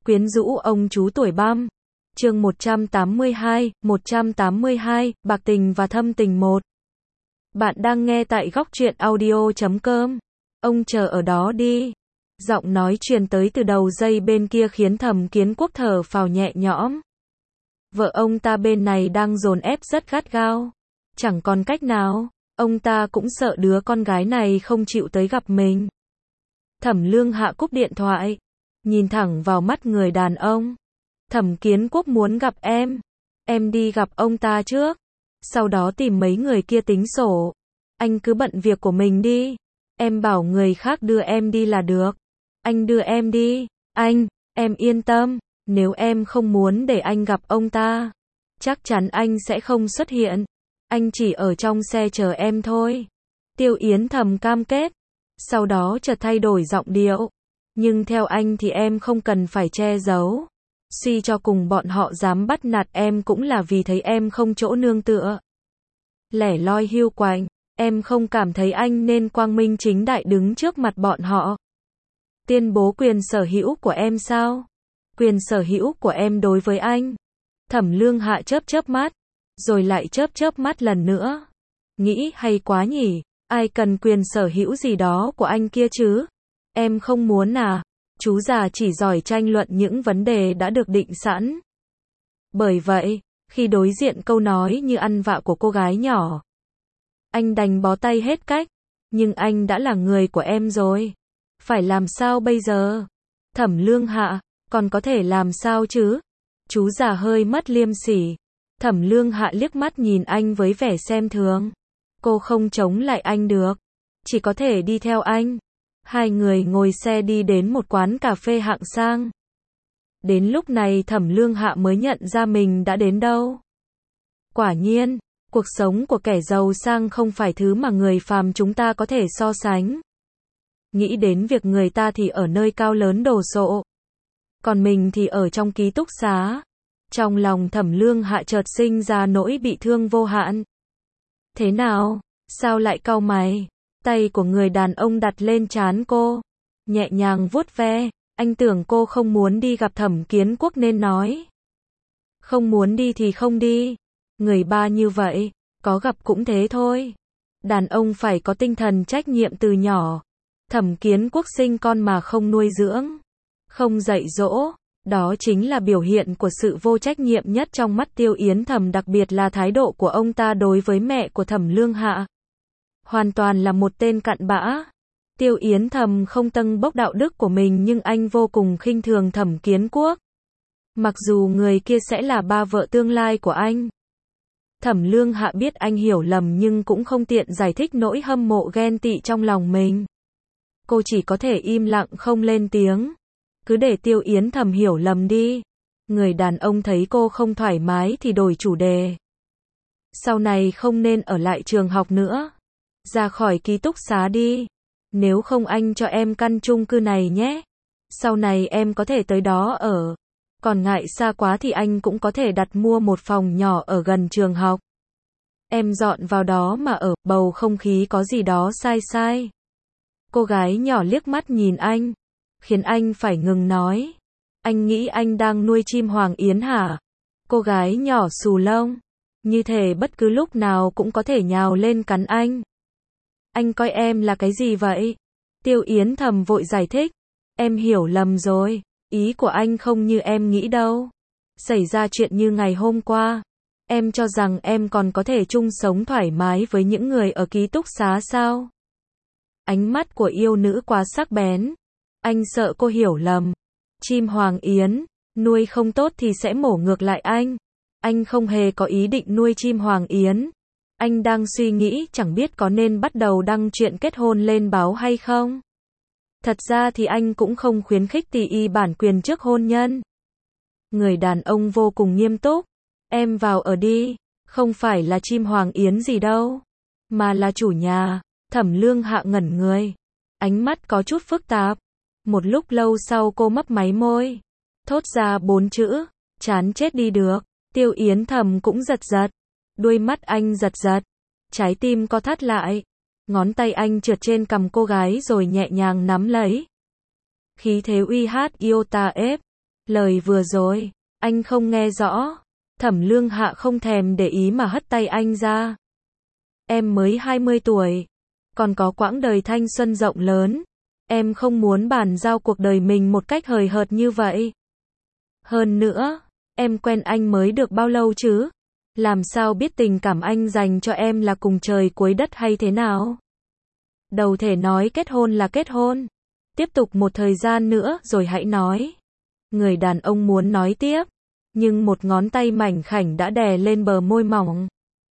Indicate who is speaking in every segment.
Speaker 1: Quyến rũ ông chú tuổi băm. Chương 182, Bạc tình và thâm tình 1. Bạn đang nghe tại góc truyện audio.com. Ông chờ ở đó đi. Giọng nói truyền tới từ đầu dây bên kia khiến Thẩm Kiến Quốc thở phào nhẹ nhõm. Vợ ông ta bên này đang dồn ép rất gắt gao. Chẳng còn cách nào, ông ta cũng sợ đứa con gái này không chịu tới gặp mình. Thẩm Lương Hạ cúp điện thoại, nhìn thẳng vào mắt người đàn ông. Thẩm Kiến Quốc muốn gặp em đi gặp ông ta trước, sau đó tìm mấy người kia tính sổ. Anh cứ bận việc của mình đi, em bảo người khác đưa em đi là được. Anh đưa em đi, em yên tâm, nếu em không muốn để anh gặp ông ta, chắc chắn anh sẽ không xuất hiện. Anh chỉ ở trong xe chờ em thôi. Tiêu Yến thầm cam kết, sau đó chợt thay đổi giọng điệu. Nhưng theo anh thì em không cần phải che giấu. Suy cho cùng bọn họ dám bắt nạt em cũng là vì thấy em không chỗ nương tựa. Lẻ loi hiu quạnh, em không cảm thấy anh nên quang minh chính đại đứng trước mặt bọn họ. Tuyên bố quyền sở hữu của em sao? Quyền sở hữu của em đối với anh. Thẩm Lương Hạ chớp mắt, rồi lại chớp mắt lần nữa. Nghĩ hay quá nhỉ, ai cần quyền sở hữu gì đó của anh kia chứ? Em không muốn à? Chú già chỉ giỏi tranh luận những vấn đề đã được định sẵn. Bởi vậy, khi đối diện câu nói như ăn vạ của cô gái nhỏ, anh đành bó tay hết cách. Nhưng anh đã là người của em rồi. Phải làm sao bây giờ? Thẩm Lương Hạ, còn có thể làm sao chứ? Chú già hơi mất liêm sỉ. Thẩm Lương Hạ liếc mắt nhìn anh với vẻ xem thường. Cô không chống lại anh được, chỉ có thể đi theo anh. Hai người ngồi xe đi đến một quán cà phê hạng sang. Đến lúc này Thẩm Lương Hạ mới nhận ra mình đã đến đâu. Quả nhiên, cuộc sống của kẻ giàu sang không phải thứ mà người phàm chúng ta có thể so sánh. Nghĩ đến việc người ta thì ở nơi cao lớn đồ sộ, còn mình thì ở trong ký túc xá. Trong lòng Thẩm Lương Hạ chợt sinh ra nỗi bị thương vô hạn. Thế nào? Sao lại cau mày? Tay của người đàn ông đặt lên trán cô, nhẹ nhàng vuốt ve. Anh tưởng cô không muốn đi gặp Thẩm Kiến Quốc nên nói. Không muốn đi thì không đi. Người ba như vậy, có gặp cũng thế thôi. Đàn ông phải có tinh thần trách nhiệm từ nhỏ. Thẩm Kiến Quốc sinh con mà không nuôi dưỡng, không dạy dỗ, đó chính là biểu hiện của sự vô trách nhiệm nhất trong mắt Tiêu Yến Thầm, đặc biệt là thái độ của ông ta đối với mẹ của Thẩm Lương Hạ. Hoàn toàn là một tên cặn bã. Tiêu Yến Thầm không tâng bốc đạo đức của mình nhưng anh vô cùng khinh thường Thẩm Kiến Quốc. Mặc dù người kia sẽ là ba vợ tương lai của anh. Thẩm Lương Hạ biết anh hiểu lầm nhưng cũng không tiện giải thích nỗi hâm mộ ghen tị trong lòng mình. Cô chỉ có thể im lặng không lên tiếng. Cứ để Tiêu Yến Thầm hiểu lầm đi. Người đàn ông thấy cô không thoải mái thì đổi chủ đề. Sau này không nên ở lại trường học nữa. Ra khỏi ký túc xá đi. Nếu không anh cho em căn chung cư này nhé. Sau này em có thể tới đó ở. Còn ngại xa quá thì anh cũng có thể đặt mua một phòng nhỏ ở gần trường học. Em dọn vào đó mà ở, bầu không khí có gì đó sai. Cô gái nhỏ liếc mắt nhìn anh, khiến anh phải ngừng nói. Anh nghĩ anh đang nuôi chim hoàng yến hả? Cô gái nhỏ xù lông, như thể bất cứ lúc nào cũng có thể nhào lên cắn anh. Anh coi em là cái gì vậy? Tiêu Yến Thầm vội giải thích. Em hiểu lầm rồi, ý của anh không như em nghĩ đâu. Xảy ra chuyện như ngày hôm qua, em cho rằng em còn có thể chung sống thoải mái với những người ở ký túc xá sao? Ánh mắt của yêu nữ quá sắc bén. Anh sợ cô hiểu lầm. Chim hoàng yến, nuôi không tốt thì sẽ mổ ngược lại anh. Anh không hề có ý định nuôi chim hoàng yến. Anh đang suy nghĩ chẳng biết có nên bắt đầu đăng chuyện kết hôn lên báo hay không. Thật ra thì anh cũng không khuyến khích tì y bản quyền trước hôn nhân. Người đàn ông vô cùng nghiêm túc. Em vào ở đi, không phải là chim hoàng yến gì đâu, mà là chủ nhà. Thẩm Lương Hạ ngẩn người, ánh mắt có chút phức tạp. Một lúc lâu sau cô mấp máy môi, thốt ra 4 chữ, chán chết đi được. Tiêu Yến Thầm cũng giật, đuôi mắt anh giật, trái tim co thắt lại. Ngón tay anh trượt trên cằm cô gái rồi nhẹ nhàng nắm lấy. Khí thế uy hát iota ép. Lời vừa rồi, anh không nghe rõ. Thẩm Lương Hạ không thèm để ý mà hất tay anh ra. Em mới 20 tuổi, còn có quãng đời thanh xuân rộng lớn. Em không muốn bàn giao cuộc đời mình một cách hời hợt như vậy. Hơn nữa, em quen anh mới được bao lâu chứ? Làm sao biết tình cảm anh dành cho em là cùng trời cuối đất hay thế nào? Đầu thể nói kết hôn là kết hôn. Tiếp tục một thời gian nữa rồi hãy nói. Người đàn ông muốn nói tiếp, nhưng một ngón tay mảnh khảnh đã đè lên bờ môi mỏng.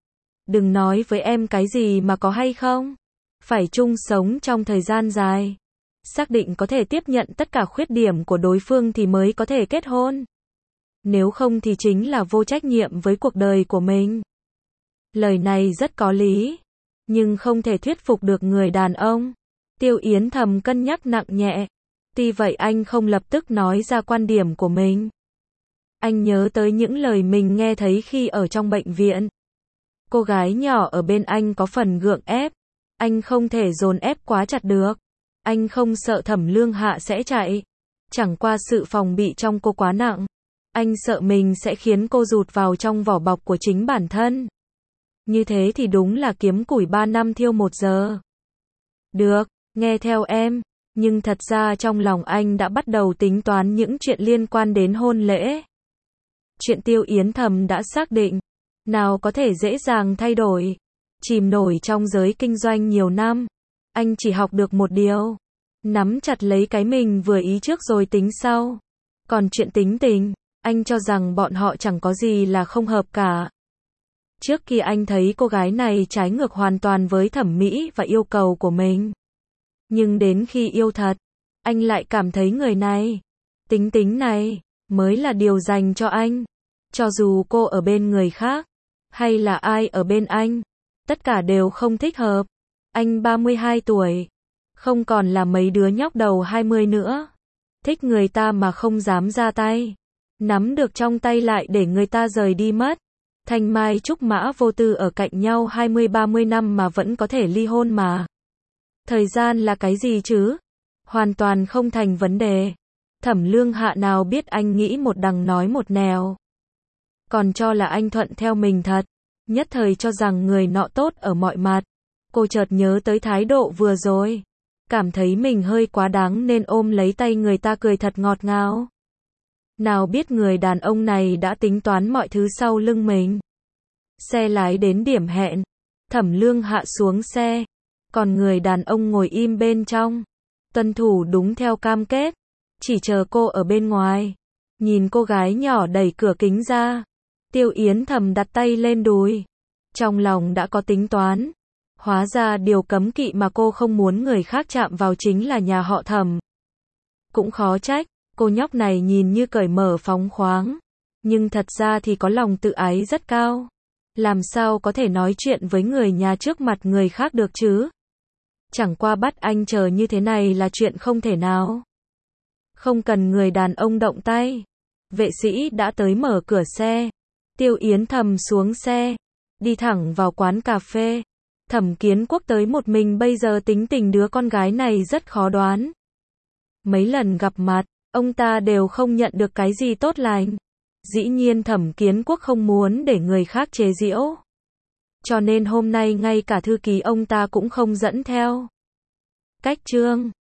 Speaker 1: Đừng nói với em cái gì mà có hay không. Phải chung sống trong thời gian dài. Xác định có thể tiếp nhận tất cả khuyết điểm của đối phương thì mới có thể kết hôn. Nếu không thì chính là vô trách nhiệm với cuộc đời của mình. Lời này rất có lý, nhưng không thể thuyết phục được người đàn ông. Tiêu Yến thầm cân nhắc nặng nhẹ. Tuy vậy anh không lập tức nói ra quan điểm của mình. Anh nhớ tới những lời mình nghe thấy khi ở trong bệnh viện. Cô gái nhỏ ở bên anh có phần gượng ép. Anh không thể dồn ép quá chặt được. Anh không sợ Thẩm Lương Hạ sẽ chạy. Chẳng qua sự phòng bị trong cô quá nặng. Anh sợ mình sẽ khiến cô rụt vào trong vỏ bọc của chính bản thân. Như thế thì đúng là kiếm củi 3 năm thiêu 1 giờ. Được, nghe theo em. Nhưng thật ra trong lòng anh đã bắt đầu tính toán những chuyện liên quan đến hôn lễ. Chuyện Tiêu Yến thầm đã xác định. Nào có thể dễ dàng thay đổi. Chìm nổi trong giới kinh doanh nhiều năm. Anh chỉ học được một điều. Nắm chặt lấy cái mình vừa ý trước rồi tính sau. Còn chuyện tính tình, anh cho rằng bọn họ chẳng có gì là không hợp cả. Trước kia anh thấy cô gái này trái ngược hoàn toàn với thẩm mỹ và yêu cầu của mình. Nhưng đến khi yêu thật, anh lại cảm thấy người này, tính tính này, mới là điều dành cho anh. Cho dù cô ở bên người khác, hay là ai ở bên anh, tất cả đều không thích hợp. Anh 32 tuổi, không còn là mấy đứa nhóc đầu 20 nữa. Thích người ta mà không dám ra tay. Nắm được trong tay lại để người ta rời đi mất. Thanh mai trúc mã vô tư ở cạnh nhau 20-30 năm mà vẫn có thể ly hôn mà. Thời gian là cái gì chứ? Hoàn toàn không thành vấn đề. Thẩm Lương Hạ nào biết anh nghĩ một đằng nói một nẻo. Còn cho là anh thuận theo mình thật. Nhất thời cho rằng người nọ tốt ở mọi mặt. Cô chợt nhớ tới thái độ vừa rồi. Cảm thấy mình hơi quá đáng nên ôm lấy tay người ta cười thật ngọt ngào. Nào biết người đàn ông này đã tính toán mọi thứ sau lưng mình. Xe lái đến điểm hẹn. Thẩm Lương Hạ xuống xe. Còn người đàn ông ngồi im bên trong. Tuân thủ đúng theo cam kết. Chỉ chờ cô ở bên ngoài. Nhìn cô gái nhỏ đẩy cửa kính ra. Tiêu Yến thầm đặt tay lên đùi. Trong lòng đã có tính toán. Hóa ra điều cấm kỵ mà cô không muốn người khác chạm vào chính là nhà họ Thẩm. Cũng khó trách, cô nhóc này nhìn như cởi mở phóng khoáng. Nhưng thật ra thì có lòng tự ái rất cao. Làm sao có thể nói chuyện với người nhà trước mặt người khác được chứ? Chẳng qua bắt anh chờ như thế này là chuyện không thể nào. Không cần người đàn ông động tay. Vệ sĩ đã tới mở cửa xe. Tiêu Yến thầm xuống xe. Đi thẳng vào quán cà phê. Thẩm Kiến Quốc tới một mình bây giờ tính tình đứa con gái này rất khó đoán. Mấy lần gặp mặt, ông ta đều không nhận được cái gì tốt lành. Dĩ nhiên Thẩm Kiến Quốc không muốn để người khác chế giễu. Cho nên hôm nay ngay cả thư ký ông ta cũng không dẫn theo. Cách chương